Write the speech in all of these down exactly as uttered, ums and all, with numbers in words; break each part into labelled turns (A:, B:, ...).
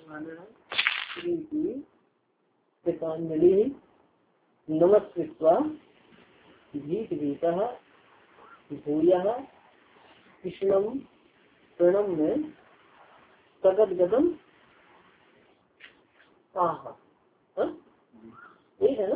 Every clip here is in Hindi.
A: कृतांजलि नमस्कृत्वा भीत भीतः भूयः कृष्णं प्रणम्य सगद्गदम् आह। ठीक है ना।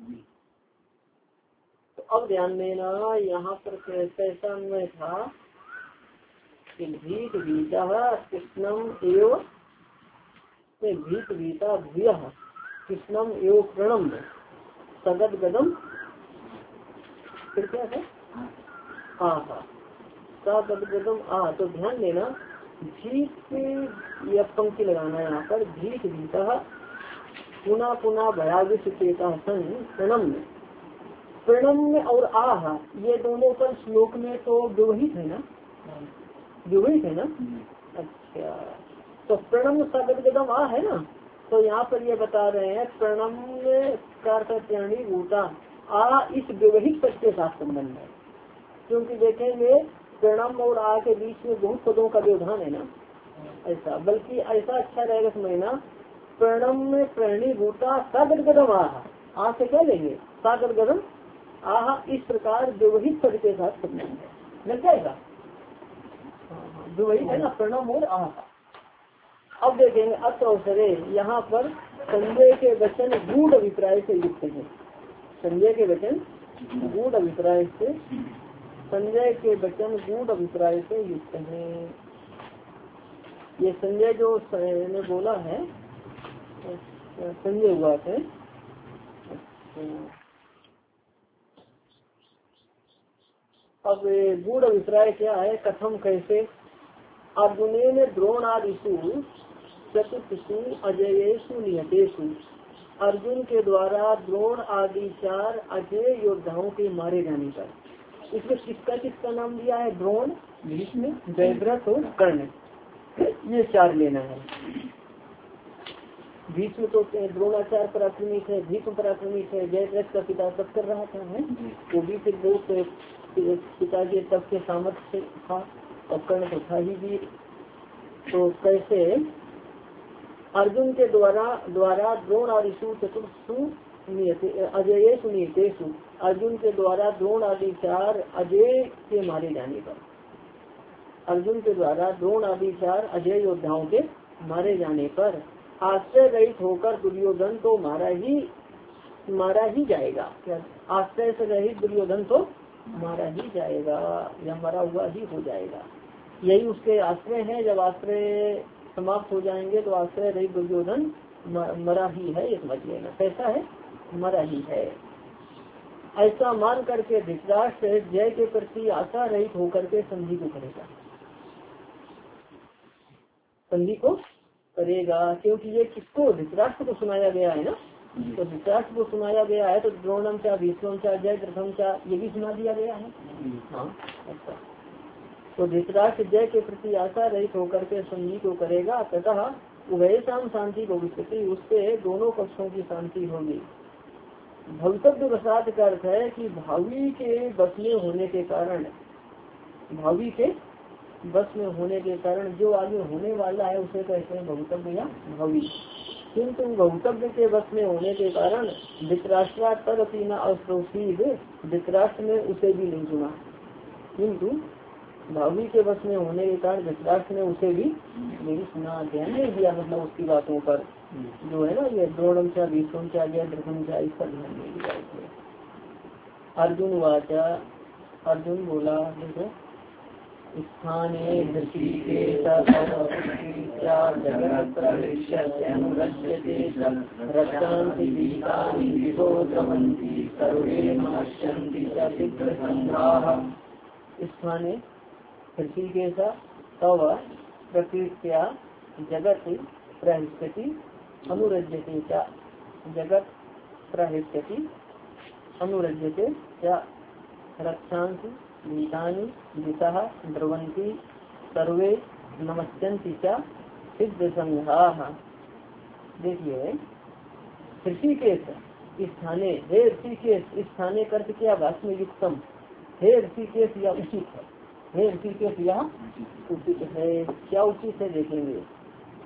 A: तो अब ध्यान देना, यहाँ पर कैसा अन्वय था कि भीत भीतः कृष्णम एव भीत भीता भूयः कृष्णम एव प्रणम्य सगद्गदम्, फिर क्या है आह सगद्गदम् आह। तो ध्यान देना, भीत यह पंक्ति लगाना है यहाँ पर, भीत भीतः पुनः पुनः भयावित चेता सन प्रणम्य। प्रणम्य और आह ये दोनों पर श्लोक में तो व्यवहित है ना, व्यवहित है ना। अच्छा, तो प्रणम्य सगद्गदम् आह है ना। तो यहाँ पर ये बता रहे हैं प्रणम्य प्राणी भूता आ इस व्यवहित पद के साथ संबंध है, क्योंकि देखेंगे प्रणम और आ के बीच में बहुत पदों का व्यवधान है ना। ऐसा बल्कि ऐसा अच्छा रहेगा समझना, प्रणम में प्राणी भूता सगद्गदम् आह, आ से क्या लेंगे सगद्गदम् आह, इस प्रकार व्यवहित पद के साथ संबंध है, लग जाएगा। व्यवहित है ना प्रणम और आह। अब देखेंगे अत्र अवसरे, यहाँ पर संजय के वचन गूढ़ अभिप्राय से युक्त है। संजय के वचन गूढ़ अभिप्राय से संजय के वचन गूढ़ अभिप्राय से युक्त है। ये संजय जो ने बोला है, संजय हुआ है। अब गूढ़ अभिप्राय क्या है, कथम कैसे, अर्जुने ने द्रोणादिषु चतुर्षु अजयेषु निहतेषु, अर्जुन के द्वारा द्रोण आदि चार अजय योद्धाओं के मारे जाने पर। इसमें किसका किसका नाम दिया है, द्रोण, भीष्म, जयद्रथ और कर्ण, ये चार लेना है। भीष्म तो द्रोणाचार्य पराक्रमिक है, भीष्म पराक्रमिक है, जयद्रथ का पिता तप कर रहा था है, वो भी फिर बहुत पिता के तप के सामर्थ्य था, और कर्ण तो था ही वीर। तो कैसे अर्जुन के द्वारा द्वारा द्रोण आदिषु चतुर्षु अजयेषु निहतेषु, अर्जुन के द्वारा द्रोण आदि चार अजय के मारे जाने पर, अर्जुन के द्वारा द्रोण आदि चार अजय योद्धाओं के मारे जाने पर आश्रय रहित होकर दुर्योधन तो मारा ही मारा ही जाएगा। क्या आश्रय से रहित दुर्योधन तो मारा ही जाएगा, या मरा हुआ ही हो जाएगा। यही उसके आश्रय है। जब आश्रय समाप्त हो जाएंगे तो आश्रय रहित दुर्योधन मरा ही है, ये समझ लेना। कैसा है, मरा ही है। ऐसा मान करके धृतराष्ट्र जय के प्रति आशा रहित होकर के संधि को करेगा, संधि को करेगा, क्योंकि ये किसको, धृतराष्ट्र को सुनाया गया है ना। तो धृतराष्ट्र को सुनाया गया है, तो द्रोणम चा भीष्मम चा जयद्रथम चा ये भी सुना दिया गया है। हाँ, अच्छा। तो धृतराष्ट्र जय के प्रति आशा रहित होकर के संधि को करेगा, तथा उभय शाम शांति भविष्यति, उससे दोनों पक्षों की शांति होगी। भवितव्य वसात का अर्थ है कि भावी के बस में होने के कारण, भावी के बस में होने के कारण जो आगे होने वाला है उसे कहते हैं भवितव्य या भावी। किंतु भवितव्य के बस में होने के कारण धृतराष्ट्र तदपि न अश्रोषीद, धृतराष्ट्र ने उसे भी नहीं सुना। किंतु भावी के बस में होने के कारण धृतराष्ट्र ने उसे भी नहीं सुना, ध्यान नहीं दिया, मतलब उसकी बातों पर जो है ना, ये द्रोणम चा भीष्मम चा जयद्रथम चा, इस पर ध्यान नहीं दिया। अर्जुन वाचा, अर्जुन बोला, देखो स्थाने स्थाने ऋषिकेश तव प्रकृत्या जगत प्रहिष्यति अनुरज्यते च, जगत प्रहिष्यति अनुरज्यते च, रक्षांसि गीतानि दिशः द्रवन्ति सर्वे नमस्यन्ति च सिद्ध संघाः। देखिए ऋषिकेश स्थाने, हे ऋषिकेश, स्थाने कर्त क्या भाषा में युक्तम, हे ऋषिकेश या उचित है, हे ऋषिकेश यह उचित है। क्या उचित है देखेंगे,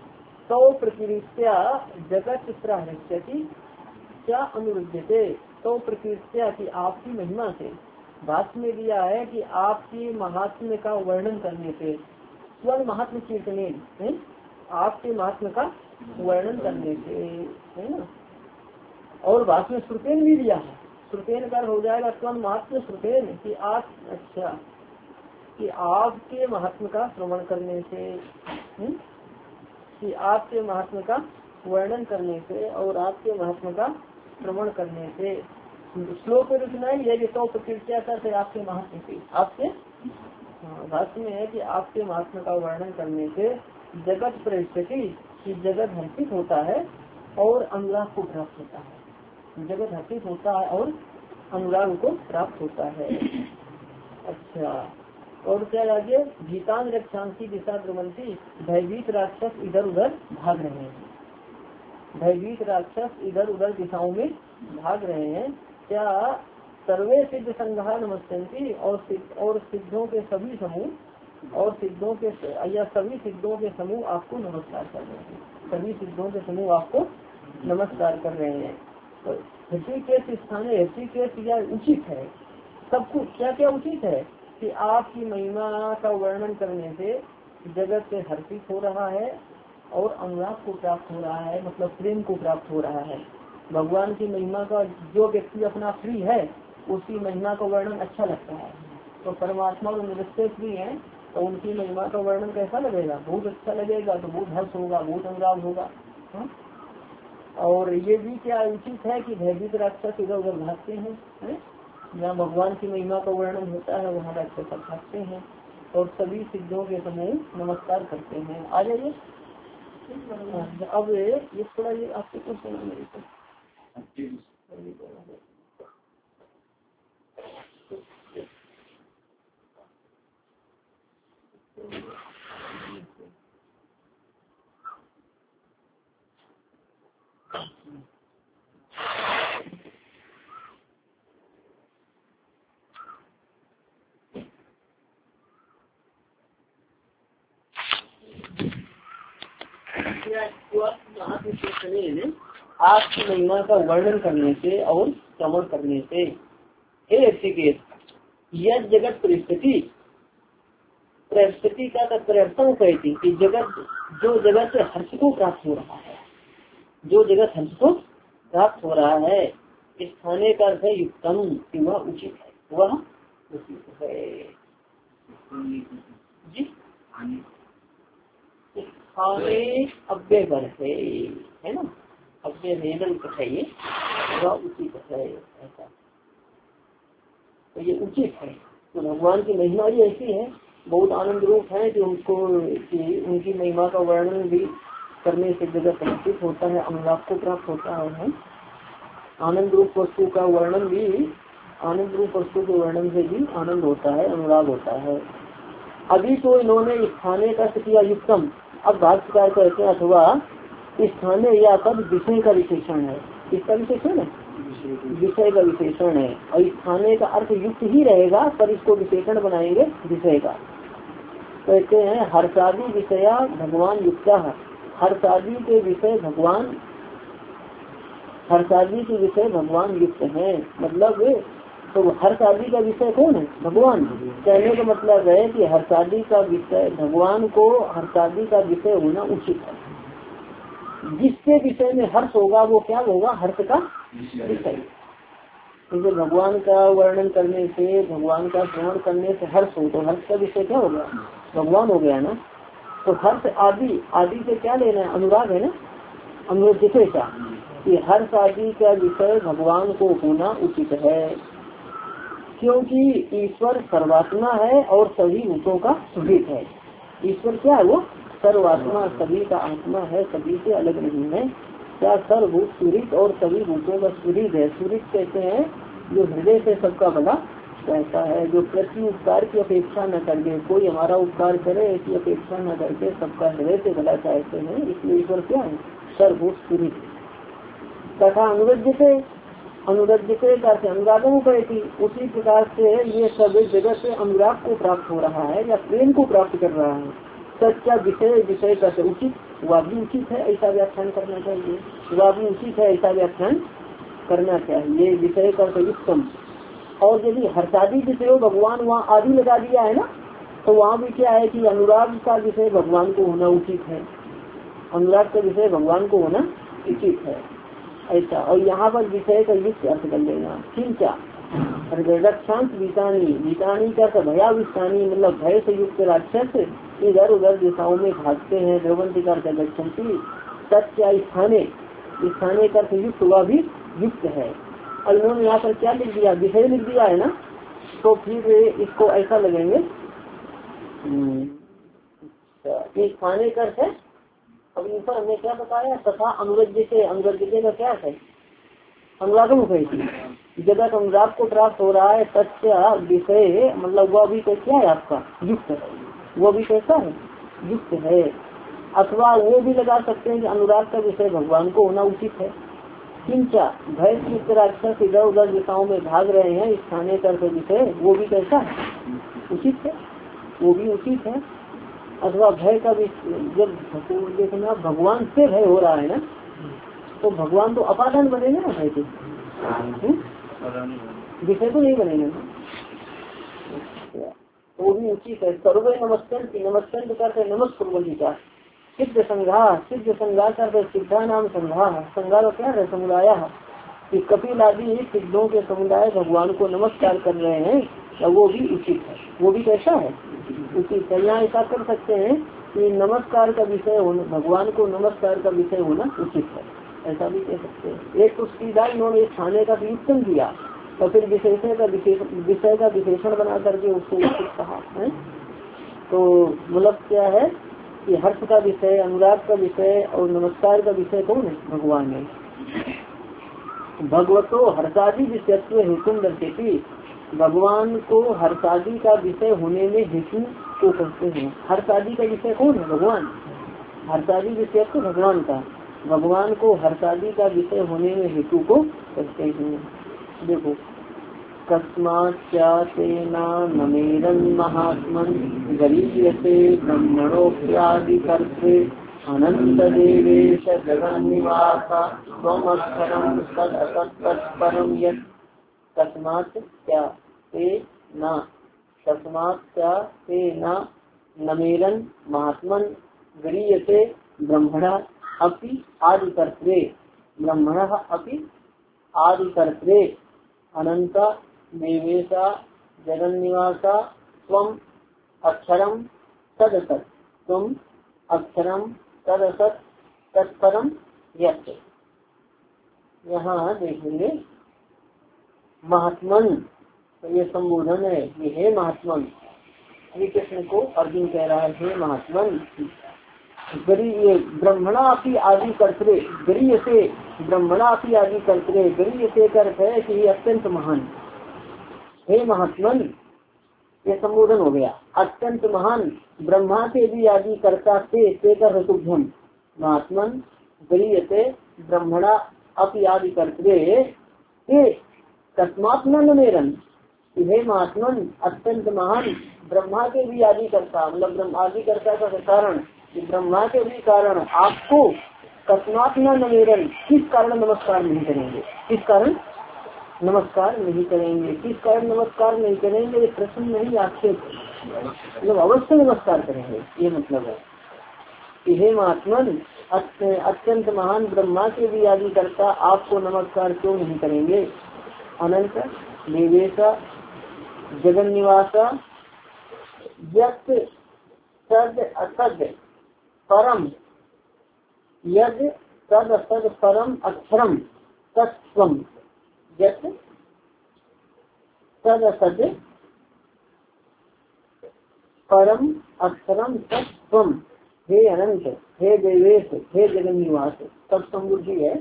A: तो प्रकृत्या जगत प्रहृष्यति क्या अनुरुद्धते, तो प्रकृत्या की आपकी महिमा से, भाष्य में दिया है कि आपकी महात्म्य का वर्णन करने से, स्वर्ण महात्म कीर्तने, आपके महात्म्य का वर्णन करने से, है ना। और भाष्य में श्रुतेन भी दिया है, श्रुतेन का हो जाएगा स्वर्ण महात्म श्रुतेन कि आप, अच्छा कि आपके महात्म्य का श्रवण करने से, हुँ? कि आपके महात्म्य का वर्णन करने से और आपके महात्म्य का श्रवण करने से। श्लोक में रुचना है कि तो प्रकृत्या करते आपके महात्म्य की, आपके भाष्य में है कि आपके महात्म्य का वर्णन करने से जगत परिस्थिति कि जगत हर्षित होता है और अनुराग को प्राप्त होता है, जगत हर्षित होता है और अनुराग को प्राप्त होता है। अच्छा, और क्या आगे, गीतान रक्षांसी दिशा द्रवंती, भयभीत राक्षस इधर उधर भाग रहे हैं, भयभीत राक्षस इधर उधर दिशाओं में भाग रहे हैं। क्या सर्वे सिद्ध संघा नमस्ते, और सिद्ध और सिद्धों के सभी समूह, और सिद्धों के या सभी सिद्धों के समूह आपको नमस्कार कर रहे हैं, सभी सिद्धों के समूह आपको नमस्कार कर रहे हैं। तो ऋषिकेश स्थान ऋषिकेश या उचित है, सब कुछ क्या क्या उचित है कि आपकी महिमा का वर्णन करने से जगत से हर्षित हो रहा है और अनुराग को प्राप्त हो रहा है, मतलब प्रेम को प्राप्त हो रहा है। भगवान की महिमा का जो व्यक्ति अपना प्रिय है उसकी महिमा का वर्णन अच्छा लगता है, तो परमात्मा जो निरस्ते प्रिय है तो उनकी महिमा का वर्णन कैसा लगेगा, बहुत अच्छा लगेगा, तो बहुत हर्ष होगा, बहुत अनुराग होगा। हा? और ये भी क्या उचित है कि भयभीत राक्षस इधर उधर भागते हैं, है? जहाँ भगवान की महिमा का वर्णन होता है वहाँ राक्षस भागते हैं और सभी सिद्धों के समूह नमस्कार करते हैं। आ जाइए अब ये थोड़ा ये आपके कुछ सुना मेरे को आपकी महिमा का वर्णन करने से और श्रवण करने से। हे ऋषिकेश, यह जगत परिस्थिति, परिस्थिति का प्रयत्न कहती कि जगत, जो जगत से हर्ष को प्राप्त हो रहा है, जो जगत हर्ष को प्राप्त हो रहा है, स्थाने का अर्थ है युक्तम, वह उचित है, वह उचित है जी। स्थाने अव्यय पर है, है ना, अव्यय वेदन कथाइए, वह उचित है ऐसा, तो ये उचित है। तो भगवान की महिमा भी ऐसी है, बहुत आनंद रूप है कि उनको कि उनकी महिमा का वर्णन भी करने से जगत प्रतीत होता है, अनुराग को प्राप्त होता है। आनंद रूप वस्तु का वर्णन भी, आनंद रूप वस्तु के वर्णन से भी आनंद होता है, अनुराग होता है। अभी तो इन्होंने स्थाने का किया युक्तम, अब भाष्यकार कहते हैं अथवा स्थाने या पद विषय का विशेषण है, इसका विशेषण है, विषय का विशेषण है, और स्थाने का अर्थ युक्त ही रहेगा पर इसको विशेषण बनाएंगे विषय का। कहते हैं हर्षादि विषया भगवान युक्ता, हर्षादि के विषय भगवान, हर्षादि के विषय भगवान युक्त है, मतलब तो हर्षादि का विषय कौन है, भगवान। कहने का मतलब है कि हर्षादि का विषय भगवान को, हर्षादि का विषय होना उचित है। जिसके विषय में हर्ष होगा वो क्या होगा, हर्ष का विषय। क्योंकि भगवान का वर्णन करने से, भगवान का श्रवण करने से हर्ष हो, तो हर्ष का विषय क्या हो गया, भगवान हो गया ना। तो हर्ष आदि, आदि से क्या लेना है, अनुराग है ना, अनुराग जिसे का कि हर्ष आदि का विषय भगवान को होना उचित है, क्योंकि ईश्वर सर्वात्मा है और सभी भूतों का सुहित है। ईश्वर क्या है, वो सर्वात्मा, सभी का आत्मा है, सभी से अलग नहीं है। क्या सर्वभूत सुरित और सभी भूतों का सुरित है। सुरित कहते हैं जो हृदय से सबका भला कहता है, जो प्रति उपकार की अपेक्षा न करके, कोई हमारा उपकार करे ऐसी अपेक्षा न करके सबका हृदय से भला चाहते हैं, इसलिए ईश्वर क्या है, सर्वभूत सुरित। तथा अनुरज्य से, अनुरज्य से अनुरागों कहती, उसी प्रकार से ये सब जगत से अनुराग को प्राप्त हो रहा है या प्रेम को प्राप्त कर रहा है। सच्चा विषय, विषय का उचित वह भी उचित है ऐसा व्याख्यान करना चाहिए, वह भी उचित है ऐसा व्याख्यान करना चाहिए। विषय का युक्तम। और यदि हर्षादि विषय भगवान वहाँ आदि लगा दिया है ना, तो वहाँ भी क्या है कि अनुराग का विषय भगवान को होना उचित है, अनुराग का विषय भगवान को होना उचित है ऐसा। और यहाँ पर विषय का युक्त अर्थ कर लेना। किंचा रक्षांत वितानी, वितानी का भयाविष्टानी मतलब भय से युक्त राक्षस इधर उधर दिशाओं में भागते हैं। द्रवंती का गच्छन्ति सत्य स्थाने, स्थाने का युक्त हुआ भी युक्त है। और इन्होंने यहाँ पर क्या लिख दिया, विषय लिख दिया है ना, तो फिर इसको ऐसा लगेंगे स्थाने कर है। अब इन पर हमने क्या बताया, तथा अनुरज्य से, अनुरज्य का क्या है, अनुरागम है। जगत अनुराग को प्राप्त हो रहा है, सत्य विषय मतलब वह भी क्या है आपका युक्त है, वो भी कैसा है युक्त है। अथवा वो भी लगा सकते हैं कि अनुराग का विषय भगवान को होना उचित है। किंचा भय युक्त राक्षस इधर उधर दिशाओं में भाग रहे हैं, स्थानीय कर विषय वो भी कैसा है उचित है, वो भी उचित है। अथवा भय का भी जब देखना भगवान से भय हो रहा है ना, तो भगवान तो अपादान बनेगा ना भय के, विषय तो नहीं बनेगा ना, वो भी उचित है। सर्वे नमस्कार की नमस्कार करते नमस्कुर्वन्ति का सिद्ध संघा, सिद्ध संघा करते सिद्धा नाम संघा, संघा का क्या है समुदाय कि कपिल आदि सिद्धों के समुदाय भगवान को नमस्कार कर रहे हैं, तो वो भी उचित है, वो भी कैसा है उचित है। यहाँ ऐसा कर सकते हैं कि नमस्कार का विषय होना, भगवान को नमस्कार का विषय होना उचित है, ऐसा भी कह सकते हैं। एक तो सीधा इन्होंने स्थाने का वियुक्तन दिया, और फिर विशेषण का विषय का विशेषण बना करके उसको उचित कहा है। तो मतलब क्या है कि हर्ष का विषय, अनुराग का विषय और नमस्कार का विषय कौन है, भगवान है। भगवतो हर्षादि विषयत्व हेतु दर्शेती, भगवान को हर्षादि का विषय होने में हेतु को कहते हैं। हर्षादि का विषय कौन है, भगवान। हर्षादि विषयत्व भगवान का, भगवान को हर्षादि का विषय होने में हेतु को कहते हैं। देखो कस्माच्चातेना नमेरन महात्मन गरीयते ब्रह्मणोऽप्यादि कर्त्रे अनंत देवेश जगन्निवास स्वमक्षरं तदसत्तत्परं यत्। कस्मात् क्या ते न, कस्मात् क्या ते न नमेरन महात्मन गरीयते ब्रह्मणः अपि आदि कर्त्रे, ब्रह्मणः अपि आदि कर्त्रे अनंत देवेशा जगन्निवासा त्वम अक्षरम तदसत्, तुम अक्षरम तदसत् तत्परम यत्। यहाँ देखेंगे महात्मन, तो ये संबोधन है, ये है महात्मन। श्री कृष्ण को अर्जुन कह रहा है हे महात्मन। गरीय ब्रह्मणा अपनी आदि कर्तरे, गरीय से ब्रह्मणा अपनी आदि कर्तरे, गरीय से अर्थ है कि ये अत्यंत महान, हे महात्मन ये संबोधन हो गया। अत्यंत महान ब्रह्मा के भी आदि कर्ता से कर तुभ्यम महात्मन गरीय से ब्रह्मणा अपनी आदि कर्तरे कस्मात् न मेरन, हे महात्मन अत्यंत महान ब्रह्मा के भी आदि कर्ता, मतलब ब्रह्म आदि कर्ता का कारण ब्रह्मा के भी कारण आपको कस्मात् न नमेरन, किस कारण नमस्कार नहीं करेंगे, किस कारण नमस्कार नहीं करेंगे, किस कारण नमस्कार नहीं करेंगे, ये प्रश्न नहीं आक्षेप, मतलब अवश्य नमस्कार करेंगे, ये मतलब है कि हे महात्मन अत्यंत महान ब्रह्मा के भी आदि कर्ता आपको नमस्कार क्यों नहीं करेंगे। अनंत देवेशा जगन्निवासा यत् तद असद परम, यद तद असद परम अक्षरम तत्त्वम, यत् तद असद परम अक्षरम तत्त्वम, हे अनंत, हे देवेश, हे जगन्निवास, तब समृद्धि है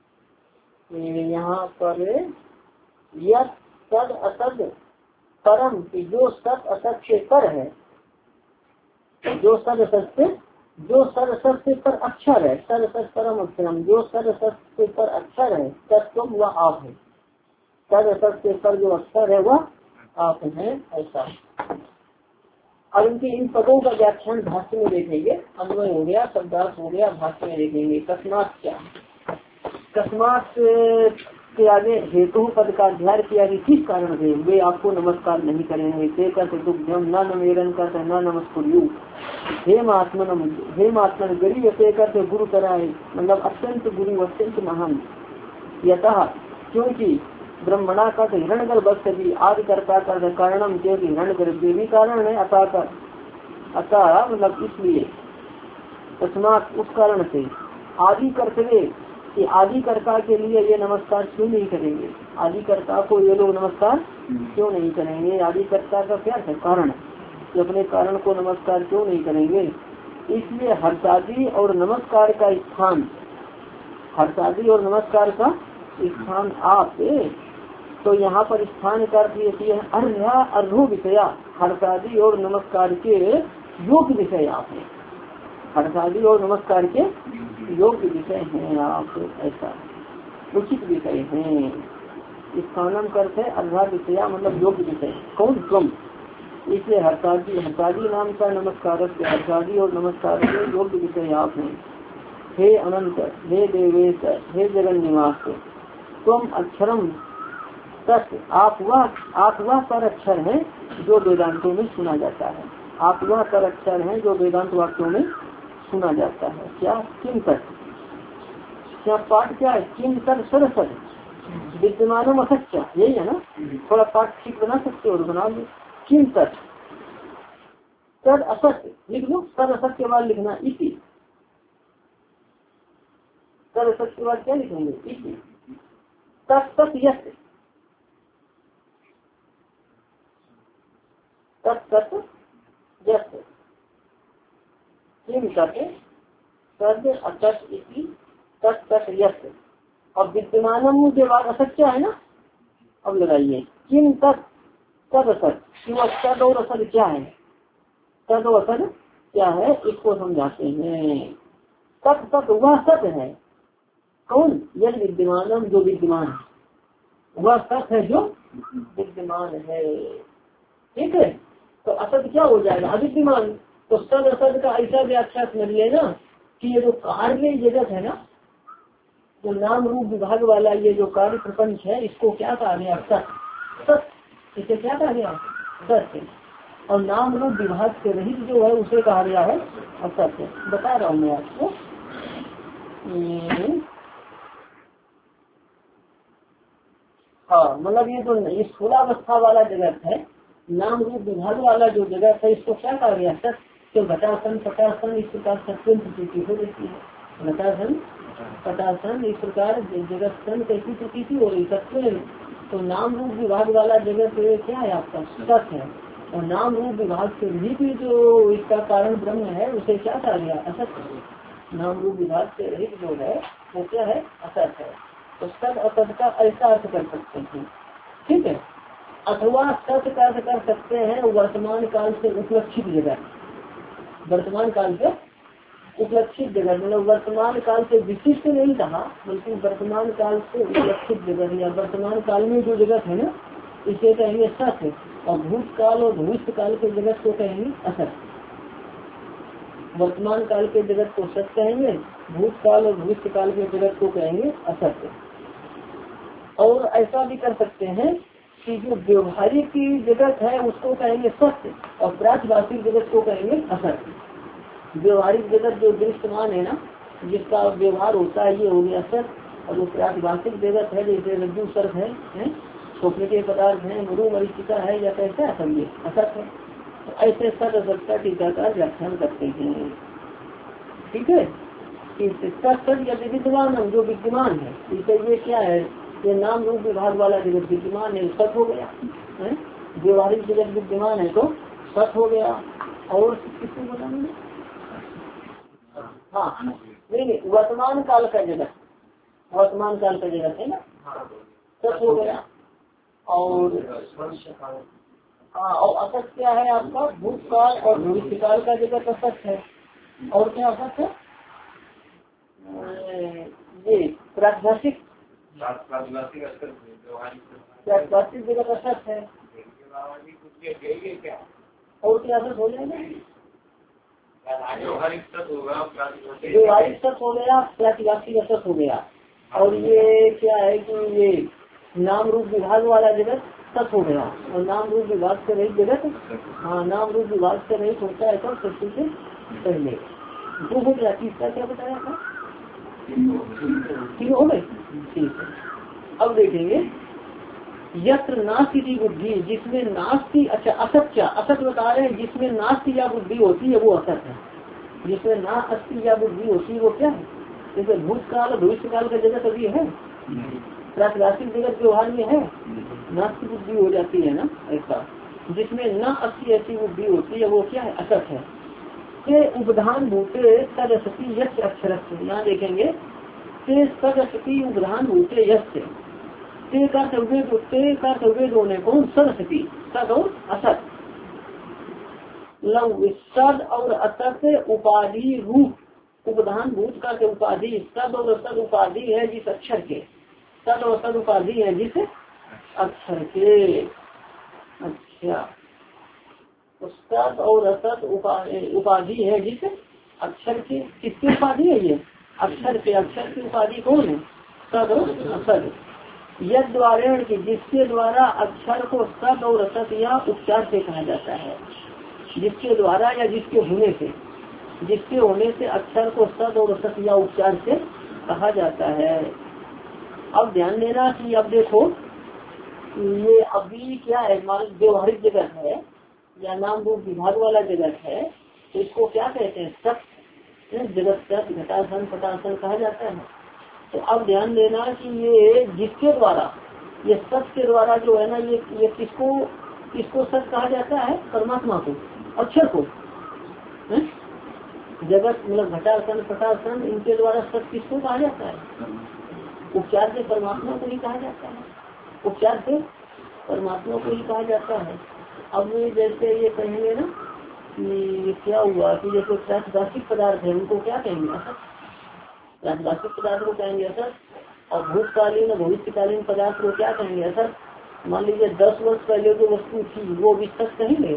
A: यहाँ पर। यत् तद असद परम, जो सत असत से पर है, जो सद असत से, जो सद असत से पर अक्षर है, सद असत परम अक्षरम, जो सद असत से पर अक्षर है, तत्व वह आप है, सद असत से पर जो अक्षर है वह आप है, ऐसा। अब इनके इन पदों का व्याख्यान भाष्य में देखेंगे। अन्वय हो गया, शब्दार्थ हो गया, भाष्य में देखेंगे। कस्मात क्या, कस्मात के आगे हेतु पद का अध्ययन किया कि किस कारण से वे आपको नमस्कार नहीं करेंगे। ते कर दुग्धम न नमेरन कर न नमस्कुर्यु हे महात्मन हे महात्मन गरीब ते कर गुरु कराए, मतलब अत्यंत गुरु अत्यंत महान। यतः क्योंकि ब्रह्मणा का हिरण गर्भ भी आदि करता कर कारणम के हिरण गर्भ भी कारण है। अतः कर अतः मतलब इसलिए तस्मात उस कारण से आदि कर्तव्य कि आदि कर्ता के लिए ये नमस्कार क्यों नहीं करेंगे। आदि कर्ता को ये लोग नमस्कार क्यों नहीं करेंगे। आदि कर्ता का क्या है कारण, कि अपने कारण को नमस्कार क्यों नहीं करेंगे। इसलिए हर्षादि और नमस्कार का स्थान, हर्षादि और नमस्कार का स्थान आप, तो यहाँ पर स्थान का अर्थ ये है अर्घ्या अर्घो विषया, हर्षादि और नमस्कार के योग्य विषय आप है। हर्षादि और नमस्कार के योग्य विषय हैं आप, ऐसा उचित विषय हैं। स्थानम करते अर्घा विषया मतलब योग्य विषय, कौन तुम। इसलिए हर्षादि हर्षादि नाम का नमस्कार से हर्षादि और नमस्कार के योग्य विषय आप हैं। हे अनंत, हे देवेश, हे जगन निवास, तुम अक्षरम तत्, आप वह आप वह पर अक्षर है जो वेदांतों में सुना जाता है। आप वह पर अक्षर है जो वेदांत वाक्यों में सुना जाता है। क्या किम तत्, क्या पाठ क्या है, किम तत् सरसद विद्यमानम असत्य, यही है ना। थोड़ा पाठ ठीक बना सकते हो, बना लो। किम तत् तद असत्य लिख लो, तद असत्य के बाद लिखना इसी, तद असत्य के बाद क्या लिखेंगे इसी। तत्त यस्य, तत्त यस्य किम तत् तद असत इति तत्त यस्य। अब विद्यमानम के बाद असत्य है ना, अब लगाइए किम तत् तद असत। तद और असत क्या है, तद और असत क्या है, इसको समझाते हैं। तत् तत् वह सत है, कौन, यद विद्यमानम जो विद्यमान है, वह सत है जो विद्यमान है। ठीक है, तो असत क्या हो जाएगा अविद्यमान। तो सद असत का ऐसा व्याख्या समझ लेना कि ये जो कार्य जगत है ना, जो नाम रूप विभाग वाला ये जो कार्य प्रपंच है, इसको क्या कहा गया सत। सत इसे क्या कहा गया सत्य, और नाम रूप विभाग से रहित जो है उसे कहा गया है असत्य। बता रहा हूँ मैं आपको। हाँ, मतलब ये जो ये स्थूलावस्था वाला जगत है, नाम रूप विभाग वाला जो जगत है, इसको क्या कहा गया सत्य। तो घटासन पटासन इस प्रकार सत्य प्रतीति हो रहती है। घटासन पटासन इस प्रकार जगत सन कैसी प्रतीति हो रही सत्य। तो नाम रूप विभाग वाला जगत क्या है आपका सत्य है, और नाम रूप विभाग से रहित जो इसका कारण ब्रह्म है उसे क्या कहा गया असत्य। नाम रूप विभाग से रहित जो है वो क्या है असत है। तो सत असत का ऐसा अर्थ कर सकते हैं। ठीक है, अथवा सत्य का अर्थ कर सकते हैं वर्तमान काल से उपलक्षित जगत। वर्तमान काल से उपलक्षित जगत मतलब वर्तमान काल से विशिष्ट नहीं कहा, बल्कि वर्तमान काल से उपलक्षित जगत या वर्तमान काल में जो जगत है ना, इसे कहेंगे सत्य। और भूतकाल और भविष्य काल के जगत को कहेंगे असत। वर्तमान काल के जगत को सत्य कहेंगे, भूतकाल और भविष्य काल के जगत को कहेंगे असत्य। और ऐसा भी कर सकते हैं कि जो व्यवहारिक की जगत है उसको कहेंगे सत्य, और प्रातिभाषिक जगत को कहेंगे असत्य। व्यवहारिक जगत जो दृश्यमान है ना, जिसका व्यवहार होता है, ये हो गया सत्य। और जो प्रातिभाषिक जगत है जैसे रज्जु सर्प है, है? स्वप्न के पदार्थ है, मरु मरीचिका है, या कैसा है सब ये असत है। तो ऐसे सत असत का टीकाकार व्याख्यान करते हैं। ठीक है, सत या विद्यमान जो विद्यमान है, इसे ये क्या है, ये नाम रूप विभाग वाला जगत विद्यमान है, सत हो गया है। व्यवहारिक जगत विद्यमान है तो सत हो गया। और किसको बताना, हाँ नहीं नहीं वर्तमान काल का जगत, वर्तमान काल का जगत है ना, सत हो गया। और हाँ, और असत क्या है आपका, भूतकाल और भविष्य काल का जगत असत है। और क्या असत है, ये प्रातिभाषिक प्रातिभाषिक जगत असत है। और क्या सत हो जाएगा?
B: व्यवहारिक सत होगा,
A: व्यवहारिक सत हो गया, प्रातिभाषिक सत हो गया। और ये क्या है कि ये नाम रूप विभाग वाला जगत सत हो गया, और नाम रूप विभाग से रहित जगत, हाँ नाम रूप विभाग से रहित होता है सब सत्य से पहले। दो हो गया, तीसरा क्या बताया था? ठीक हो गए, ठीक है। अब देखेंगे यत्र नास्ति की बुद्धि, जिसमें नास्ति, अच्छा असत क्या, असत बता रहे हैं जिसमें नास्ति या बुद्धि होती है वो असत है। जिसमें ना अस्ति या बुद्धि होती है वो क्या है? जैसे भूतकाल भविष्य काल का जगत अभी है, प्रातिभाषिक जगत व्यवहार में है, नास्ति बुद्धि हो जाती है ना, ऐसा। जिसमें न अस्ति ऐसी बुद्धि होती है वो क्या है? असत है। के उपधान भूते सदसती यश अक्षर, यहाँ देखेंगे के सदसती उपधान भूते यश, ते का संवेद ते का संवेद होने कौन? सदसती, सद और असत। लव सद और असत उपाधि रूप उपधान भूत का उपाधि, सद और असद उपाधि है जिस अक्षर के, सद और असद उपाधि है जिस अक्षर के। अच्छा, सद और असद उपाधि है जिस अक्षर के, किसकी उपाधि है ये? अक्षर के। अक्षर की उपाधि कौन है? सद और असद। यद द्वारा की, जिसके द्वारा अक्षर को सद और असत या उपचार से कहा जाता है, जिसके द्वारा या जिसके होने से, जिसके होने से अक्षर को सद और असत या उपचार से कहा जाता है। अब ध्यान देना कि अब देखो ये अभी क्या है, मान व्यवहारिक जगत है या नाम रूप विभाग वाला जगत है, तो इसको क्या कहते हैं? सत जगत, सत घटासन पटासन कहा जाता है। तो अब ध्यान देना कि ये जिसके द्वारा, ये सत के द्वारा जो है ना, ये ये किसको किसको सत कहा जाता है? परमात्मा को, अक्षर को। है? जगत मतलब घटासन पटासन, इनके द्वारा सत किसको कहा जाता है? उपचार से परमात्मा को ही कहा जाता है, उपचार से परमात्मा को ही कहा जाता है। अब जैसे ये कहेंगे ना कि क्या हुआ कि जैसे प्रातिभाषिक पदार्थ है उनको क्या कहेंगे? असत। प्रातिभाषिक पदार्थ को कहेंगे असत, और भूतकालीन भविष्यकालीन पदार्थ को क्या कहेंगे? असत। मान लीजिए दस वर्ष पहले जो वस्तु थी वो भी सत कहेंगे,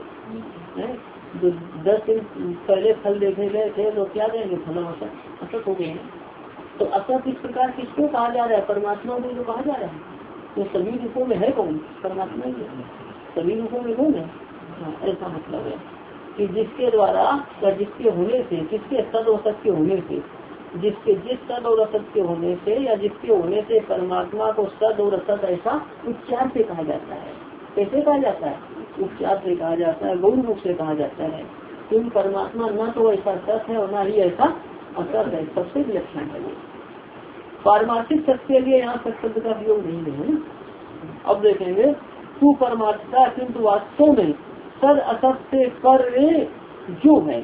A: जो दस दिन पहले फल देखे गए थे तो क्या कहेंगे? फल असत, असत हो गए। तो असत इस प्रकार किसको कहा जा रहा है? परमात्मा को जो कहा जा रहा है। तो सभी रूपों में है कौन? परमात्मा ही है। सभी रूपों में कौन है? ऐसा मतलब है कि जिसके द्वारा या जिसके होने से, किसके सद और सत्य होने से, जिसके जिस सद और असत्य होने से या जिसके होने से परमात्मा को सद और असत ऐसा उपचार से कहा जाता है। कैसे कहा जाता है? उपचार से कहा जाता है, गौण रूप से कहा जाता है। क्योंकि परमात्मा न तो ऐसा सत है और न ही ऐसा असत है, सबसे विलक्षण है ये। पारमार्थिक सत्य के लिए यहाँ सत शब्द का प्रयोग नहीं है। अब देखेंगे तू परमार्थता, किंतु वास्तव में सद असत से पर जो है।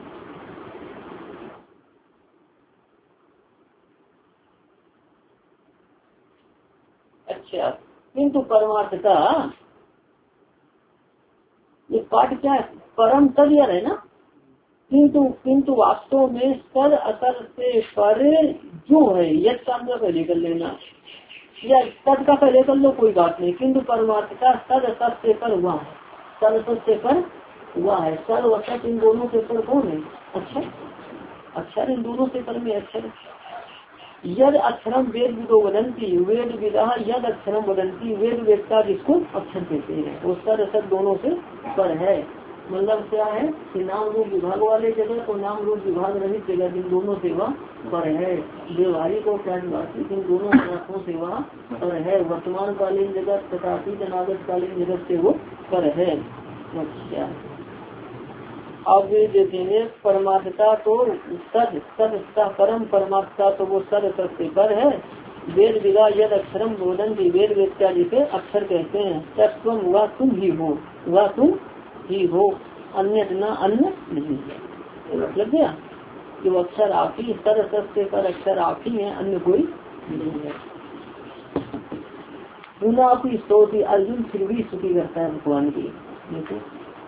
A: अच्छा, किंतु परमार्थता, ये पाठ क्या है? परम तद यार है ना। किंतु किंतु वास्तव में सद असत से पर जो है, यद काम का पहले कर लेना या सद का पहले कर लो, कोई बात नहीं। किंतु परमार्थता सद असत से पर हुआ है, सद असत से पर हुआ है। सद और असत इन दोनों से पर कौन है? अक्षर। अक्षर इन दोनों से पर में अक्षर। यद अक्षरम वेद विदो वदंती, वेद विदा यद अक्षरम वदंती, वेद वेदता जिसको अक्षर कहते हैं, वो सद असत दोनों से पर है। मतलब क्या है कि नाम रूप विभाग वाले जगह और नाम रूप विभाग रहित जगह, इन दोनों से वह पर है। व्यवहारिक और प्रातिभाषिक इन दोनों पदार्थों से वह पर है। वर्तमान कालीन जगत तथा अतीत अनागत कालीन जगत से वो पर है। अच्छा, अब देखेंगे परमार्थता तो सद सद परम परमार्थता तो वो सद सत्य पर है। वेद विदा यद अक्षरम बोधन की, वेद वेदता जिसे अक्षर कहते हैं। तत्व वह तुम ही हो, वह तुम ही हो, अन्य न अन्य नहीं है। मतलब क्या कि वो अक्षर आप ही, सद सत्य पर अक्षर आप ही है, अन्य कोई नहीं है। पुनः अपनी स्तुति अर्जुन फिर भी स्तुति करता है भगवान की। देखो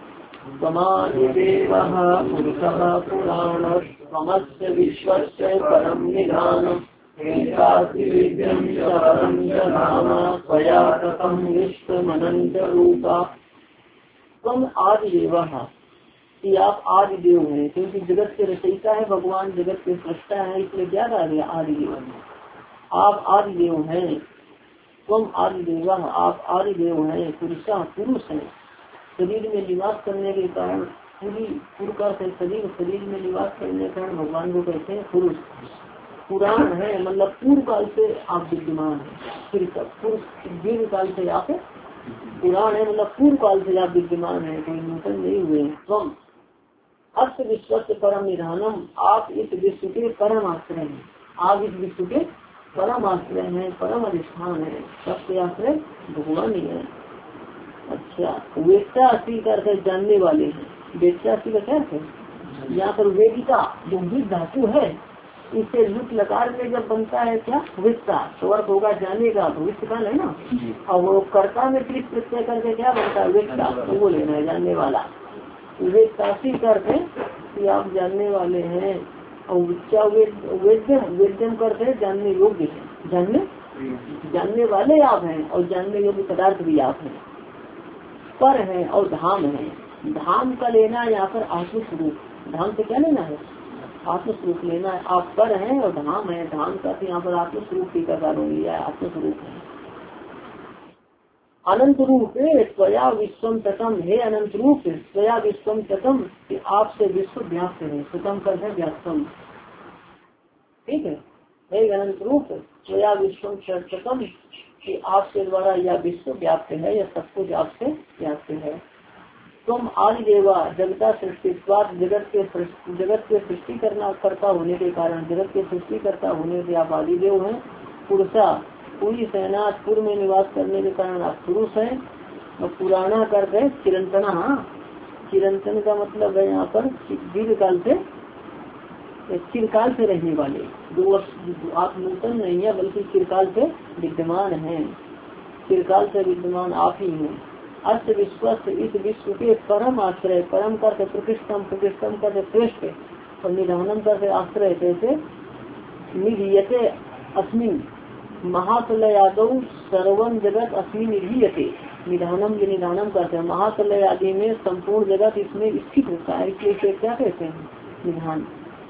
A: समादेवः पुरुषः पुराणः समस्य विश्वस्य परम निधानम् एकाग्रं शरणं जनाम त्वया ततं विश्वमनंत रूपा। त्वम् आदिदेवः, कि आप आदि देव हैं, क्योंकि जगत के रचयिता है भगवान, जगत के सृष्टा है, इसलिए क्या कहा गया आदि देव है। आप आदि देव हैं, तुम आदि देव, आप आदि देव हैं, पुरुषा पुरुष है, शरीर में निवास करने के कारण, पूरी पुरकार से शरीर शरीर में निवास करने के कारण भगवान को कहते हैं पुरुष। पुराण है मतलब पूर्व काल से आप विद्यमान है, दीर्घ काल से आप पुराण है मतलब पूर्व काल से आप विद्यमान है, कोई नूतन नहीं हुए। तुम अर्थ विश्व से परम निधानम, आप इस विश्व के परम आश्रय हैं, आप इस विश्व के परम आश्रय है, परम अधिष्ठान है, सबसे आश्रय भगवान ही है। अच्छा, वेदता अस्थि का अर्थ जानने वाले हैं, वेदता अस्थि का क्या है, यहाँ पर वेदिका जो विद धातु है, इससे लुट लकार में जब बनता है क्या वित्ता, तो अर्थ होगा जाने का, तो वित्त काल है ना, और वो कर्ता में कृत प्रत्यय करके क्या बनता है वेदता, तो वो लेना है जानने वाला। वेदतासी करते कि आप जानने वाले हैं, और क्या वेद्यम वेद्यम करते जानने योग्य है, जानने जानने वाले आप हैं, और जानने योग्य पदार्थ भी आप हैं। पर है और धाम है, धाम का लेना यहाँ पर आत्मस्वरूप, धाम से क्या लेना है आत्मस्वरूप लेना है। आप पर हैं और धाम है, धाम का यहाँ पर आत्मस्वरूप की कारण लिया है, आत्मस्वरूप है। अनंत रूप स्वया विश्वम ततम, हे अनंत रूप स्वया विश्वम ततम, कि आपसे विश्व व्याप्त है, ततम कर है व्याप्तम, ठीक है। हे अनंत रूप स्वया विश्वम ततम, कि आपके द्वारा यह विश्व व्याप्त है, यह सब कुछ आपसे व्याप्त है। तुम आदि देवा जगता सृष्टि, जगत के जगत के सृष्टि करना करता होने के कारण, जगत के सृष्टि करता होने से आप आदि देव हैं। पुरुषा पूरी सेना पूर्व में निवास करने के कारण आप पुरुष हैं। और पुराना कर गए चिरंतना, चिरंतन का मतलब है यहाँ पर दीर्घ काल से चिरकाल से रहने वाले, जो आप नूतन नहीं है बल्कि चिरकाल से विद्यमान हैं, चिरकाल से विद्यमान आप ही हैं। अर्थ विश्वस्त, इस विश्व के परम आश्रय, परम करते प्रतिष्ठम, प्रतिष्ठम करते श्रेष्ठ, और निधानम करते आश्रय, जैसे निधीयते अस्मिन महाप्रलयादौ सर्वम जगत अस्मिन निधीयते, निधानम ये निधानम करते हैं, महाप्रलय आदि में संपूर्ण जगत इसमें स्थित होता है, इसलिए क्या कहते हैं निधान।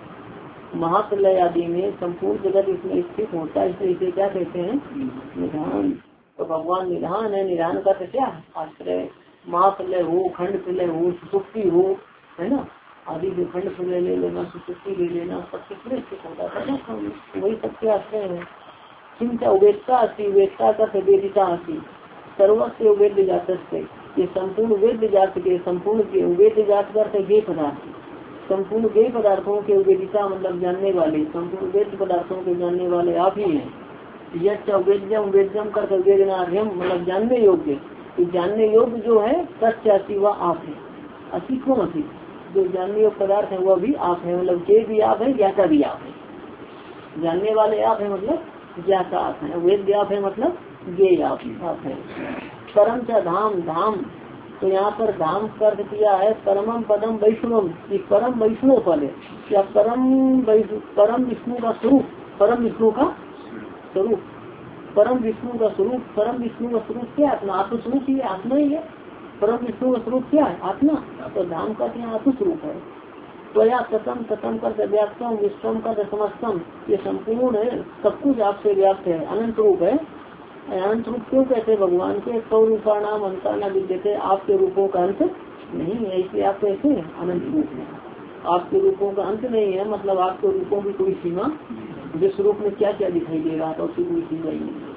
A: महाप्रलय आदि में संपूर्ण जगत इसमें स्थित होता है, इसलिए इसे क्या कहते हैं निधान। तो भगवान निधान है, निधान का क्या आश्रय, महाप्रलय हो, खंड प्रलय हो, सुसुप्ति हो, है ना, आदि जो खंड प्रलय ले लेना, सुसुप्ति ले लेना, सब किसमें स्थित होता है ना, वही सबके आश्रय है। चिंता वेदता आती, वेदता का वेदिता आती, सर्वस्व वेद जात से, ये संपूर्ण वेद जात के, संपूर्ण के वेद जात कर गे पदार्थ, संपूर्ण गे पदार्थों के वेदिता मतलब जानने वाले, संपूर्ण वेद पदार्थों के जानने वाले आप ही हैं। यज्ञ वेद्यम वेद्यम कर वेदनार्यम मतलब जानने योग्य, तो जानने योग्य जो है सत्यासी वह आप है, असी कौन असी जो जानने योग्य पदार्थ है वह भी आप है, मतलब जे भी आप है, ज्ञाता भी आप है, जानने वाले आप है मतलब ज्ञाता आप है, वेद आप है मतलब ज्ञेय आप आप है। परम च धाम, धाम तो यहाँ पर धाम का अर्थ किया है परमम पदम वैष्णव, परम वैष्णव पद है, या परम परम विष्णु का स्वरूप, परम विष्णु का स्वरूप, परम विष्णु का स्वरूप, परम विष्णु का स्वरूप क्या है अपना आत्मस्वरूप ही है, आत्मा ही है। परम विष्णु का स्वरूप क्या है आत्मा, तो धाम का क्या आत्मस्वरूप है। तो या ततम ततम कर व्याप्तम, विश्वम कर समस्तम, ये संपूर्ण है, सब कुछ आपसे व्याप्त है, अनंत रूप है। अनंत रूप क्यों कहते हैं भगवान के, सौ रूपा नाम अंता न विद्यते, आपके रूपों का अंत नहीं है, इसलिए आप कहते हैं अनंत रूप है, आपके रूपों का अंत नहीं है, मतलब आपके रूपों की कोई सीमा, जिस रूप में क्या क्या दिखाई दे रहा था उसकी कोई सीमा ही नहीं है।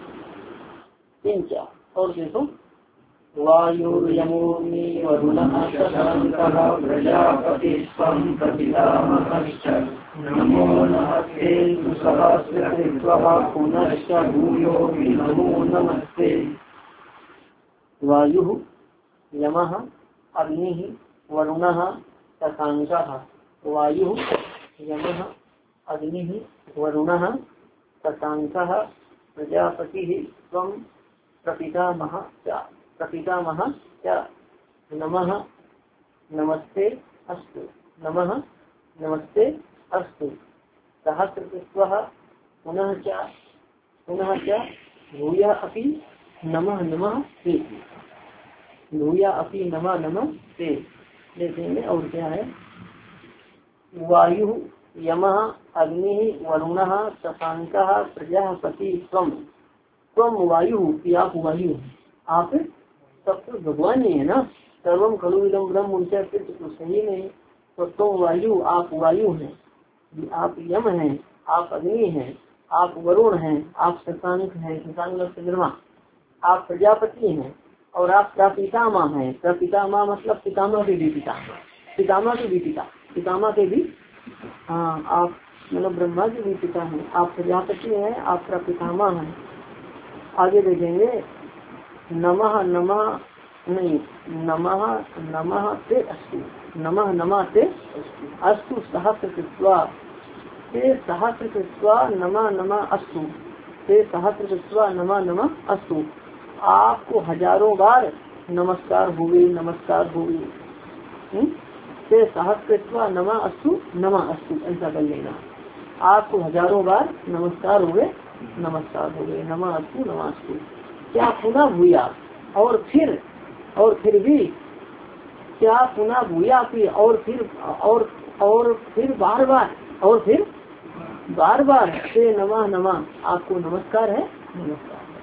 A: तीन क्या और देखो, वायुर्यमोऽग्नि वरुणः शशाङ्कः प्रजापतिस्त्वं प्रपितामहश्च नमो नमस्ते सुसहस्रकृत्वः पुनश्च भूयोऽपि नमो नमस्ते। वायुः यमः अग्निः वरुणः शशाङ्कः, वायुः यमः अग्निः वरुणः शशाङ्कः प्रजापतिः त्वं प्रपितामहः च प्रपितामहः च नमः नमस्ते अस्तु, नमः नमस्ते अस्तु। सहस्रकृत्वः पुनः च पुनः च भूयः अपि नमः नमः ते, भूयः अपि नमः नमः ते, देखेंगे। और क्या है, वायु यमः अग्नि वरुणः शशांकः प्रजापति त्वम। त्वम वायु की आप वायु, आप सब कुछ भगवान ही है ना, सर्वम खलु इदम ब्रह्म, उनसे कुछ सही नहीं। तो तुम वायु, आप वायु हैं, आप यम हैं, आप अग्नि हैं, आप वरुण हैं, आप शशांक हैं, शशांक चंद्रमा, आप प्रजापति हैं, और आप प्रपितामह हैं। प्रपितामह मतलब पितामह के भी पिता, पितामह के भी पिता, पितामह के भी, हाँ आप मतलब ब्रह्मा के भी पिता हैं। आप प्रजापति हैं, आप प्रपितामह हैं। आगे देखेंगे, नमः नमः नहीं नमः नमः ते अस्तु, नमः नमः ते अस्तु सहस्र कृत्वा, ते सहस्र कृत्वा नमः नमः अस्तु, ते सहस्र कृत्वा नमः नमः अस्तु। आपको हजारों बार नमस्कार हुए, नमस्कार हुए। ते सहस्र कृत्वा नमः अस्तु, नमः अस्तु, ऐसा कर लेना। आपको हजारों बार नमस्कार हुए, नमस्कार हुए, नमः अस्तु, नमः अस्तु। क्या पुनः भूया, और फिर, और फिर भी, क्या पुनः भूया फिर, और फिर, और और फिर बार बार, और फिर बार बार से नमः नमः, आपको नमस्कार है, नमस्कार है।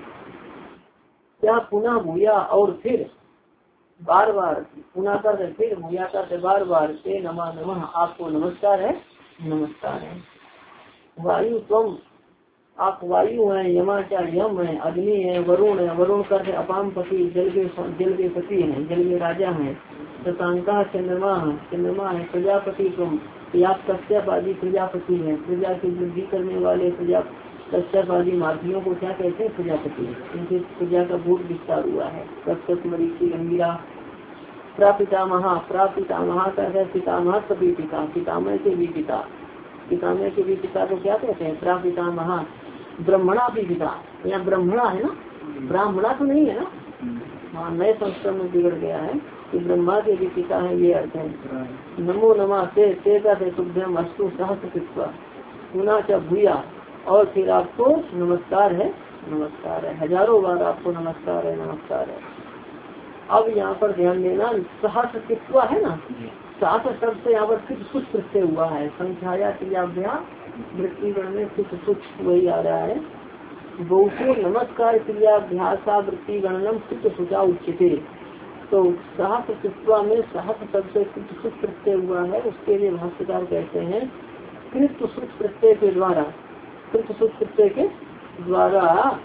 A: क्या पुनः भूया, और फिर बार बार, पुनः कर फिर, भूया कर बार बार, से नमः नमः, आपको नमस्कार है, नमस्कार है। वायु तुम, आप वायु हैं, यमाचार्य यम है, अग्नि है, वरुण है, वरुण कर अपाम पति, जल के जल के पति हैं, जल के राजा हैं। शशांका चंद्रमा है, चंद्रमा है। प्रजापति तुम, आप कश्यप आदि प्रजापति है, प्रजा की वृद्धि करने वाले प्रजा, कश्यप आदि मार्गियों को क्या कहते हैं, प्रजापति। इनकी प्रजा का बहुत विस्तार हुआ है। कश्यप मरीचि गंभीरा। प्रापितामह, प्रापितामह का है पितामह सभी पिता, पितामह के भी पिता, पितामह के भी पिता को क्या कहते हैं, प्रापितामह। ब्रह्मणा भी पिता, यहाँ ब्रह्मणा है ना, ब्राह्मणा तो नहीं है ना, हाँ नए संस्कृत में बिगड़ गया है कि ब्रह्मा के भी पिता है, ये अर्थ है। नमो नमः से, से का से तुभ्यम अस्तु सहस्र कृत्वा, पुनः च भूया, और फिर आपको नमस्कार है, नमस्कार है, हजारों बार आपको नमस्कार है, नमस्कार है। अब यहाँ पर ध्यान देना, सहस्र कृत्वा है ना, सहस्र शब्द से यहाँ पर कुछ कुछ प्रत्यय हुआ है, संख्या क्रियाभ्या वृत्तिगण में कुछ कुछ वही आ रहा है। बहुको नमस्कार क्रियाभ्यासा वृत्ति गणनम कुछ सुचा उच्चते। तो सहस्र कृत्वा में सहस्र शब्द से कुछ कुछ प्रत्यय हुआ है, उसके लिए भाष्यकार कहते हैं कृत सुख प्रत्यय के द्वारा, कृत सुख प्रत्यय के द्वारा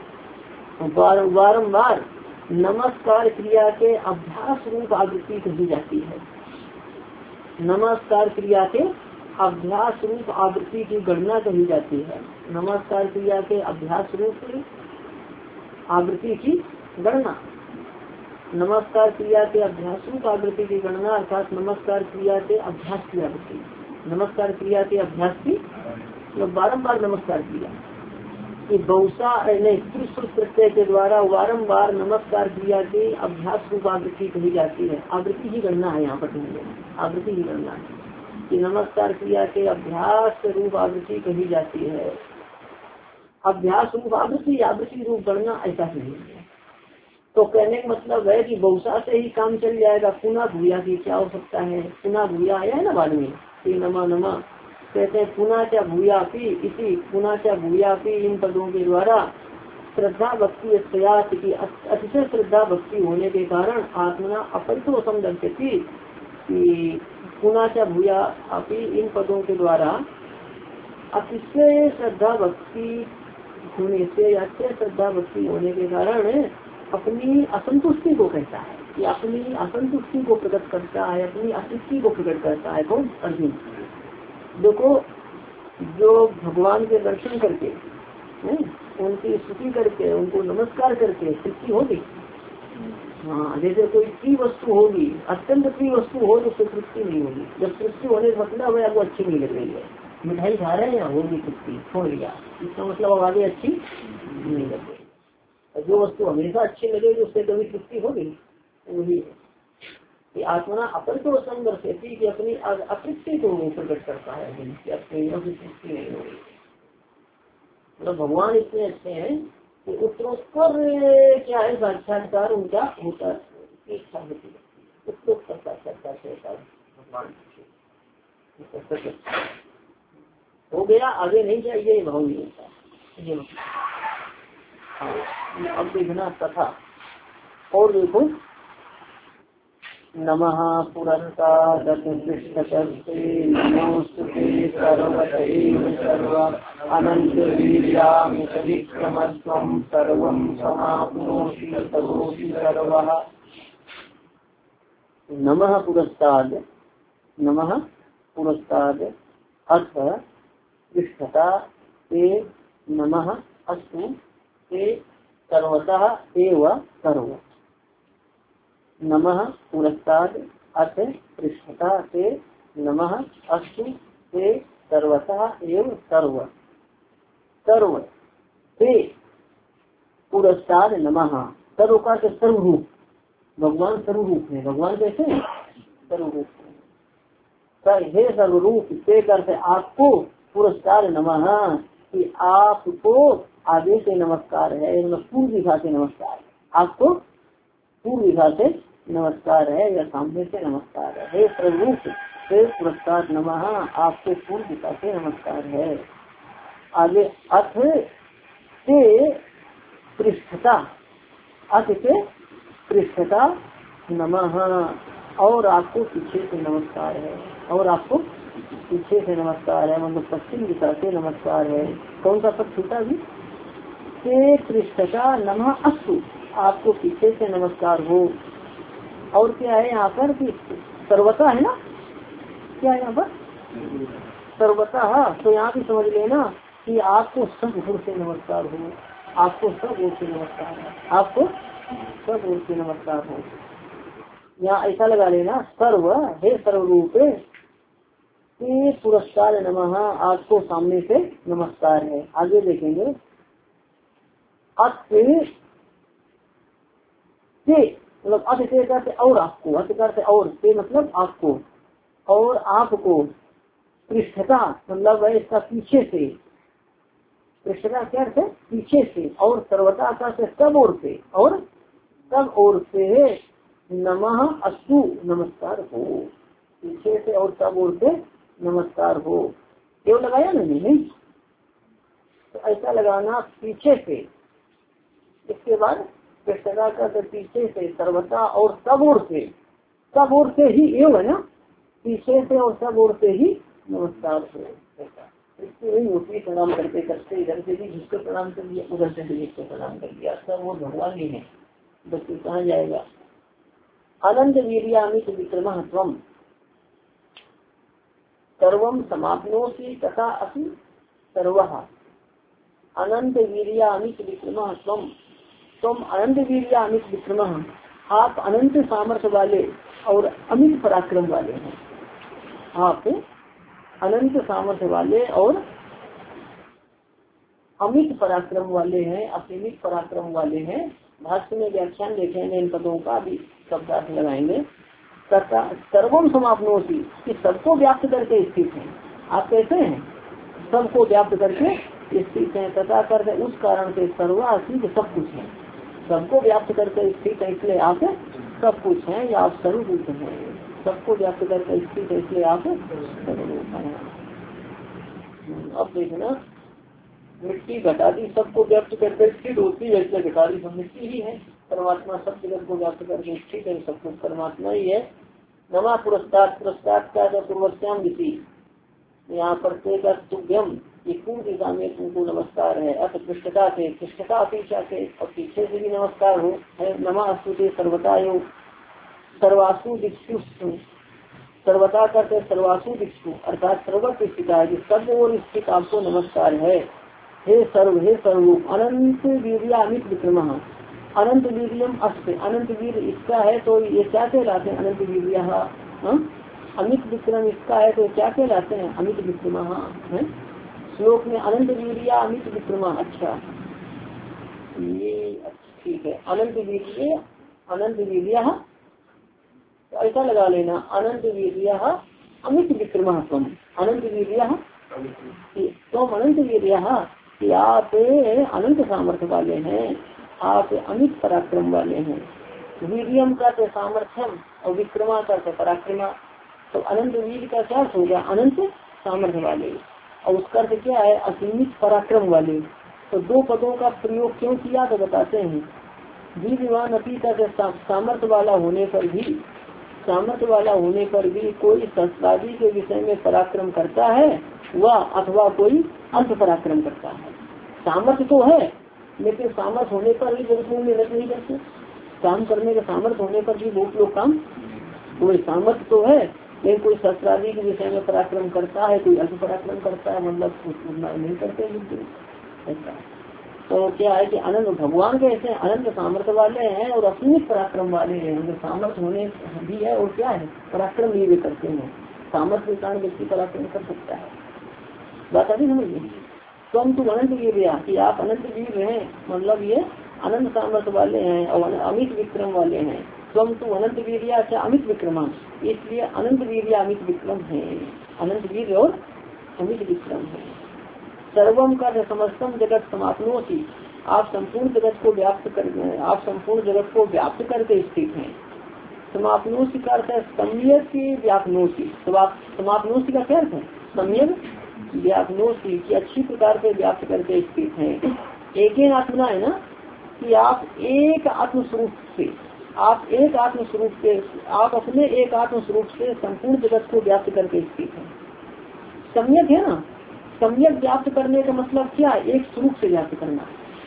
A: बारम्बार नमस्कार क्रिया के अभ्यास रूप आवृत्ति कही जाती है। नमस्कार क्रिया के अभ्यास रूप आवृत्ति की गणना कही जाती है। नमस्कार क्रिया के अभ्यास रूप आवृत्ति की गणना, नमस्कार क्रिया के अभ्यास रूप आवृत्ति की गणना अर्थात नमस्कार क्रिया के अभ्यास की आवृत्ति, नमस्कार क्रिया के अभ्यास की मतलब बारम्बार नमस्कार किया। ये बहुसा प्रत्यय के द्वारा बारम्बार नमस्कार क्रिया के अभ्यास रूप आवृत्ति कही जाती है। आवृत्ति की गणना है यहाँ पर, आवृत्ति की गणना है कि नमस्कार क्रिया के अभ्यास रूप आवृत्ति कही जाती है। अभ्यास रूप आवृत्ति, आवृत्ति रूप गणना ऐसा ही है। तो कहने का मतलब है कि बहुसा से ही काम चल जाएगा। पुनः भूया की क्या हो सकता है, पुनः भूया आया है ना बाद में, नमा नमा कहते हैं पुनः क्या भूयापी इसी, पुनः क्या भूयापी इन पदों के द्वारा श्रद्धा भक्ति प्रयास की अतिशय श्रद्धा भक्ति होने के कारण आत्मना अपरितो समदर्शती कि पुनः क्या भूयापी इन पदों के द्वारा अतिशय श्रद्धा भक्ति होने से, अतिशय श्रद्धा भक्ति होने के कारण अपनी असंतुष्टि को कहता है कि अपनी असंतुष्टि को प्रकट करता है, अपनी असंतुष्टि को प्रकट करता है। कौन? अर्जुन। देखो जो भगवान के दर्शन करके है? उनकी स्तुति करके, उनको नमस्कार करके तृप्ति होगी। हाँ, जैसे कोई प्रिय वस्तु होगी, अत्यंत प्रिय वस्तु हो तो तृप्ति नहीं होगी। जब तृप्ति होने का मतलब है आपको अच्छी नहीं लग रही है, मिठाई खा रहे हैं होगी तृप्ति, छोड़ लिया, इसका मतलब अब आगे अच्छी नहीं लग रही। जो वस्तु हमेशा अच्छी लगेगी उससे कभी तृप्ति होगी, वही है कि आत्मा अपरितो संदर्शती कि अपनी अतृप्ति को प्रकट करता है कि अपनी तृप्ति नहीं होगी। मतलब भगवान इतने अच्छे हैं कि उत्तरोत्तर क्या है साक्षात्कार उनका होता इच्छा होती है, उत्तुक करता करता से भगवान हो गया, आगे नहीं चाहिए भाव नहीं होता। हाँ अब देखना तथा और देखो नमः पुरस्तादपृष्ठतस्ते नमोस्तुते सर्वतैव सर्व अनन्तवीर्यामितविक्रमत्वं सर्वं समाप्नोषि सर्वोऽसि सर्वः। नमः पुरस्ताद, नमः पुरस्ताद अथ पृष्ठता ते नमः अस्तु ते सर्वतः एव सर्व। नमः पुरस्ताद अथ पृष्ठता ते नमः अस्तु ते सर्वतः एव सर्व। सर्व ते पुरस्ताद नमः, सर्व का सर्वरूप, भगवान सर्वरूप है। भगवान कैसे सर्वरूप है। हे सर्वरूप से करते आपको पुरस्कार नमः कि आपको आगे से नमस्कार है, पूर्व दिशा से नमस्कार है। आपको पूर्व दिशा से नमस्कार है या सामने से नमस्कार है। हे सर्वरूप से पुरस्कार नमः, आपको पूर्व दिशा से नमस्कार है। आगे अथ से पृष्ठता, अथ से पृष्ठता नमः, और आपको पीछे से नमस्कार है, और आपको पीछे से नमस्कार है, मतलब पश्चिम दिशा से नमस्कार है। कौन सा पद छूटा भी? से पृष्ठता नमः अस्तु, आपको पीछे से नमस्कार हो। और क्या है यहाँ पर कि सर्वता है ना, क्या है यहाँ पर सर्वता, तो यहाँ भी समझ लेना कि आपको सब ओर से नमस्कार हो, आपको सब ओर से नमस्कार है, आपको सब ओर से नमस्कार हो। यहाँ ऐसा लगा लेना सर्व हे सर्वरूप के पुरस्कार नमः, आपको सामने से नमस्कार है। आगे देखेंगे अत से, मतलब अत से करते और आपको, अत करते और से मतलब आपको, और आपको पृष्ठता मतलब है इसका पीछे से, पृष्ठता क्या है पीछे से, और सर्वता का से सब ओर से, और सब ओर से नमः अस्तु नमस्कार हो, पीछे से और सब ओर से नमस्कार हो। क्यों लगाया ना नहीं, तो ऐसा लगाना पीछे से, इसके बाद पृष्ठता का पीछे से सर्वता और सब ओर से, सब ओर से ही एव है ना, पीछे से और सब ओर से ही नमस्कार हो। इससे वही होती प्रणाम करते करते इधर से भी जिसको प्रणाम कर दिया, उधर से भी जिसको प्रणाम कर दिया, सब वो भगवान ही है, बच्चे कहाँ जाएगा। अनंत वीर्यामित विक्रमः त्वं सर्वं समाप्नोषि तथा असि सर्वः। अनंत वीर्यामित विक्रमः त्वं, तुम अनंत वीर्यामित विक्रमः, आप अनंत सामर्थ्य वाले और अमित पराक्रम वाले हैं। आप अनंत सामर्थ्य वाले और अमित पराक्रम वाले हैं, असीमित पराक्रम वाले हैं। भाष्य में व्याख्यान देखेंगे इन पदों का भी शब्दार्थ लगाएंगे। तथा सर्वम समाप्नोषि, कि सबको व्याप्त करके स्थित है। आप कैसे हैं, सबको व्याप्त करके स्थित है। तथा करके उस कारण से सर्वासी सब कुछ है, सबको व्याप्त करके स्थित है, इसलिए आप सब कुछ हैं, या आप सर्वभूत हैं। सबको व्याप्त करके स्थित है, इसलिए आप सर्वभूत हैं। अब देखना मिट्टी घटा दी सबको व्याप्त करके स्थित होती है, इसलिए घटादी सब मिट्टी ही है। परमात्मा सब जगत को व्याप्त करके स्थित है, सब कुछ परमात्मा ही है। नमः पुरस्कार, पुरस्कार का जो पूर्वश्याम विधि, यहाँ पर तुभ्यम ये पूर्ण दिशा में तुमको नमस्कार है। अथ पृष्ठता से, पृष्ठता अपेक्षा से और पीछे से भी नमस्कार हो है। नमः अस्तुते सर्वता यो सर्वासु दिक्षु, सर्वता करते सर्वासु दिक्षु अर्थात सर्वत्र स्थित है, सब और स्थित आपको नमस्कार है। हे सर्व हे सर्वरूप अनंत वीर्यामित विक्रमः, अनंत वीर्यम अस्त, अनंत वीर इसका है तो ये क्या कहलाते हैं अनंत वीर्य, अमित विक्रम इसका है तो क्या कहलाते हैं अमित विक्रमः है। श्लोक में अनंत वीर्य अमित विक्रमा, अच्छा ये ठीक है। अनंत वीर्य अनंत वीर्य तो ऐसा लगा लेना अनंत वीर्य अमित विक्रमः तुम, अनंत वीर्य तुम अनंत वीर्य कि आप अनंत सामर्थ्य वाले हैं, आप अमित पराक्रम वाले हैं। वीर्यम का तो सामर्थ्यम और विक्रमा का अर्थ पराक्रमा। तो अनंत वीर का क्या अर्थ हो गया? अनंत सामर्थ्य वाले। और उसका अर्थ क्या है? असीमित पराक्रम वाले। तो दो पदों का प्रयोग क्यों किया तो बताते हैं। वीरवान अतीत सामर्थ्य वाला होने पर भी सामर्थ्य वाला होने पर भी कोई शस्त्रादि के विषय में पराक्रम करता है वह अथवा कोई अंत पराक्रम करता है। सामर्थ्य तो है लेकिन सामर्थ्य होने पर भी बहुत लोग मेहनत नहीं करते। काम करने का सामर्थ्य होने पर भी बहुत लोग काम, कोई सामर्थ्य तो है लेकिन कोई शस्त्रादि के विषय में पराक्रम करता है, कोई अल्प पराक्रम करता है, मतलब नहीं करते ऐसा। तो क्या है कि अनंत भगवान कैसे अनंत सामर्थ्य वाले हैं और असीमित पराक्रम वाले हैं। उनके सामर्थ्य होने भी है और क्या है पराक्रम भी वे करते हैं। सामर्थ्य के कारण व्यक्ति पराक्रम कर सकता है। बात आती समझिए। तो हम तुम अनंत वीर कि आप अनंत वीर हैं, मतलब ये अनंत सामर्थ्य वाले हैं और अमित विक्रम वाले हैं। स्वयं तो अनंत वीर अच्छा अमित विक्रमा, इसलिए अनंत वीर अमित विक्रम है। अनंत वीर और अमित विक्रम है। सर्वम का समस्तम जगत समाप्नोति, आप संपूर्ण जगत को व्याप्त कर आप संपूर्ण जगत को व्याप्त करके स्थित हैं। समाप्नोति का अर्थ है सम्यक व्यापनोति। समाप्नोति का क्या अर्थ है? सम्यक व्यापनोति की अच्छी प्रकार से व्याप्त करके स्थित हैं। एक ही आत्मना है ना कि आप एक आत्म स्वरूप से आप एक आत्म स्वरूप से आप अपने एक आत्म स्वरूप से संपूर्ण जगत को व्याप्त करके स्थित हैं। सम्यक है ना, सम्यक व्याप्त करने का मतलब क्या है? एक स्वरूप से व्याप्त करना,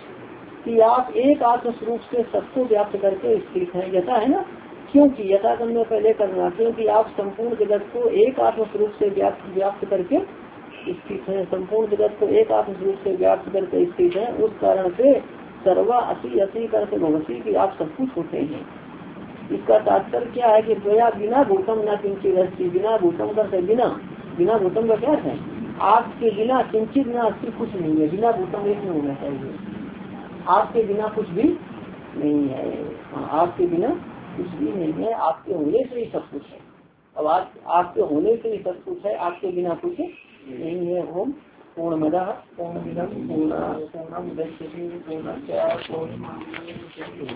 A: कि आप एक आत्म स्वरूप से सबको व्याप्त करके स्थित है। यथा है ना, क्योंकि यथा करने पहले करना, क्योंकि आप संपूर्ण जगत को एक आत्म स्वरूप से व्याप्त व्याप्त करके स्थित है। संपूर्ण जगत को एक आत्म स्वरूप से व्याप्त करके स्थित है, उस कारण से सर्वा अति अति करके भगवती की आप सब कुछ होते हैं। इसका तात्पर्य क्या है कि द्वया बिना भूतम न किंचित अस्ति। बिना भूतम करते बिना बिना भूतम का क्या है? आपके बिना किंचित न अस्ति कुछ नहीं है। बिना भूतम एक नहीं होना चाहिए। आपके बिना कुछ भी नहीं है। हाँ, आपके बिना कुछ भी नहीं है। आपके होने से ही सब कुछ है। अब आप आपके होने से ही सब कुछ है, आपके बिना कुछ नहीं है। ओम पूर्णमदः पूर्णमिदं पूर्णात् पूर्णमुदच्यते पूर्णस्य पूर्णमादाय